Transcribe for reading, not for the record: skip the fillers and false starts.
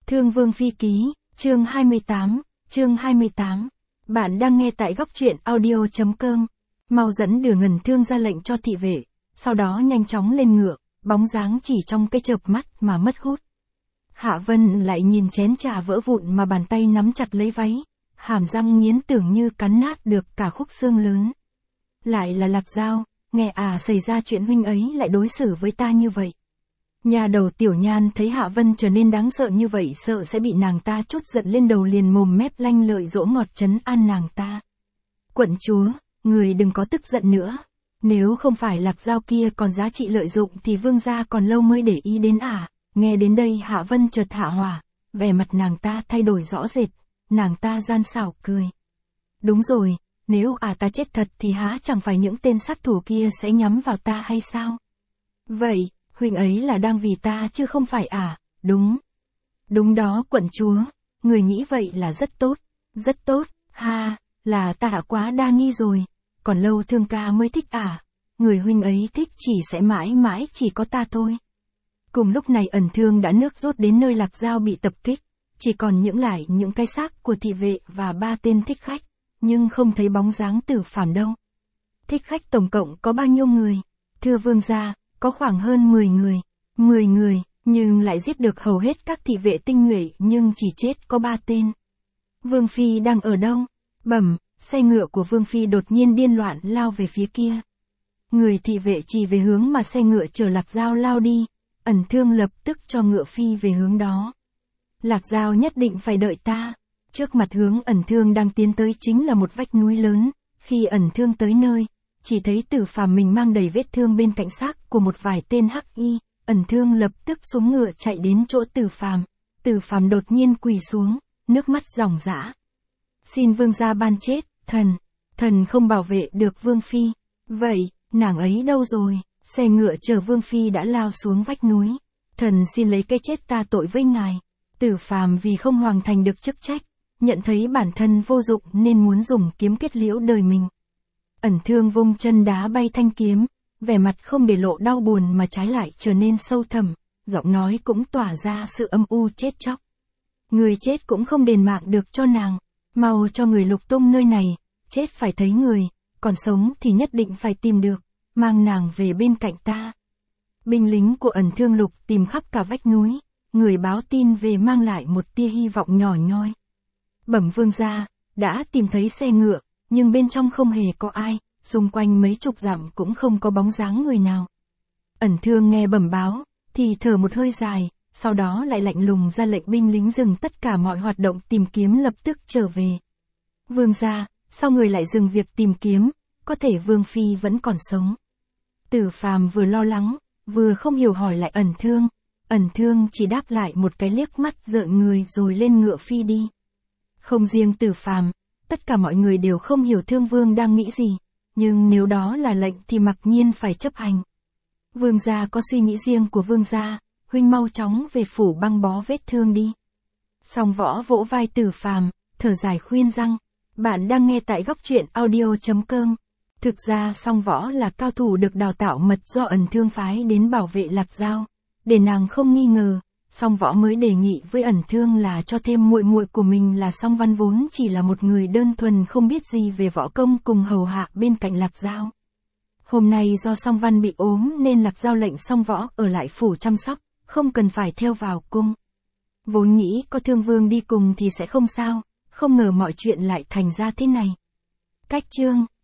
Thương Vương Phi Ký, chương 28, Bạn đang nghe tại góc truyện audio.com. Mau dẫn Đường Ngân Thương ra lệnh cho thị vệ, sau đó nhanh chóng lên ngựa, bóng dáng chỉ trong cái chợp mắt mà mất hút. Hạ Vân lại nhìn chén trà vỡ vụn mà bàn tay nắm chặt lấy váy, hàm răng nghiến tưởng như cắn nát được cả khúc xương lớn. Lại là Lạc Dao, nghe xảy ra chuyện huynh ấy lại đối xử với ta như vậy. Nhà đầu Tiểu Nhan thấy Hạ Vân trở nên đáng sợ như vậy, sợ sẽ bị nàng ta trút giận lên đầu, liền mồm mép lanh lợi dỗ ngọt trấn an nàng ta. Quận chúa, người đừng có tức giận nữa. Nếu không phải Lạc Dao kia còn giá trị lợi dụng thì vương gia còn lâu mới để ý đến Nghe đến đây Hạ Vân chợt hạ hỏa, vẻ mặt nàng ta thay đổi rõ rệt, nàng ta gian xảo cười. Đúng rồi, nếu ta chết thật thì há chẳng phải những tên sát thủ kia sẽ nhắm vào ta hay sao? Vậy, huynh ấy là đang vì ta chứ không phải đúng. Đúng đó quận chúa, người nghĩ vậy là rất tốt, là ta đã quá đa nghi rồi, còn Lâu Thương ca mới thích người huynh ấy thích chỉ sẽ mãi mãi chỉ có ta thôi. Cùng lúc này Ẩn Thương đã nước rút đến nơi Lạc Dao bị tập kích, chỉ còn những cái xác của thị vệ và 3 tên thích khách, nhưng không thấy bóng dáng Tử Phàm đâu. Thích khách tổng cộng có bao nhiêu người? Thưa vương gia, có khoảng hơn 10 người. 10 người, nhưng lại giết được hầu hết các thị vệ tinh nhuệ, nhưng chỉ chết có 3 tên. Vương Phi đang ở đâu? Bẩm, xe ngựa của Vương Phi đột nhiên điên loạn lao về phía kia. Người thị vệ chỉ về hướng mà xe ngựa chở Lạc Dao lao đi, Ẩn Thương lập tức cho ngựa phi về hướng đó. Lạc Dao nhất định phải đợi ta. Trước mặt hướng Ẩn Thương đang tiến tới chính là một vách núi lớn, khi Ẩn Thương tới nơi, chỉ thấy Tử Phàm mình mang đầy vết thương bên cạnh xác của một vài tên hắc y, Ẩn Thương lập tức xuống ngựa chạy đến chỗ Tử Phàm. Tử Phàm đột nhiên quỳ xuống, nước mắt ròng rã. Xin vương gia ban chết, thần không bảo vệ được Vương Phi. Vậy, nàng ấy đâu rồi? Xe ngựa chở Vương Phi đã lao xuống vách núi. Thần xin lấy cái chết ta tội với ngài. Tử Phàm vì không hoàn thành được chức trách, nhận thấy bản thân vô dụng nên muốn dùng kiếm kết liễu đời mình. Ẩn Thương vung chân đá bay thanh kiếm, vẻ mặt không để lộ đau buồn mà trái lại trở nên sâu thẳm, giọng nói cũng tỏa ra sự âm u chết chóc. Người chết cũng không đền mạng được cho nàng, mau cho người lục tung nơi này, chết phải thấy người, còn sống thì nhất định phải tìm được, mang nàng về bên cạnh ta. Binh lính của Ẩn Thương lục tìm khắp cả vách núi, người báo tin về mang lại một tia hy vọng nhỏ nhoi. Bẩm vương gia, đã tìm thấy xe ngựa, nhưng bên trong không hề có ai, xung quanh mấy chục dặm cũng không có bóng dáng người nào. Ẩn Thương nghe bẩm báo, thì thở một hơi dài, sau đó lại lạnh lùng ra lệnh binh lính dừng tất cả mọi hoạt động tìm kiếm lập tức trở về. Vương gia, sao người lại dừng việc tìm kiếm, có thể Vương Phi vẫn còn sống. Tử Phàm vừa lo lắng, vừa không hiểu hỏi lại Ẩn Thương. Ẩn Thương chỉ đáp lại một cái liếc mắt rợn người rồi lên ngựa phi đi. Không riêng Tử Phàm, tất cả mọi người đều không hiểu Thương Vương đang nghĩ gì, nhưng nếu đó là lệnh thì mặc nhiên phải chấp hành. Vương gia có suy nghĩ riêng của vương gia, huynh mau chóng về phủ băng bó vết thương đi. Song Võ vỗ vai Tử Phàm, thở dài khuyên răng. Bạn đang nghe tại góc truyện audio.com. Thực ra Song Võ là cao thủ được đào tạo mật do Ẩn Thương phái đến bảo vệ Lạc Dao. Để nàng không nghi ngờ, Song Võ mới đề nghị với Ẩn Thương là cho thêm muội muội của mình là Song Văn vốn chỉ là một người đơn thuần không biết gì về võ công cùng hầu hạ bên cạnh Lạc Dao. Hôm nay do Song Văn bị ốm nên Lạc Dao lệnh Song Võ ở lại phủ chăm sóc, không cần phải theo vào cung. Vốn nghĩ có Thương Vương đi cùng thì sẽ không sao, không ngờ mọi chuyện lại thành ra thế này. Cách chương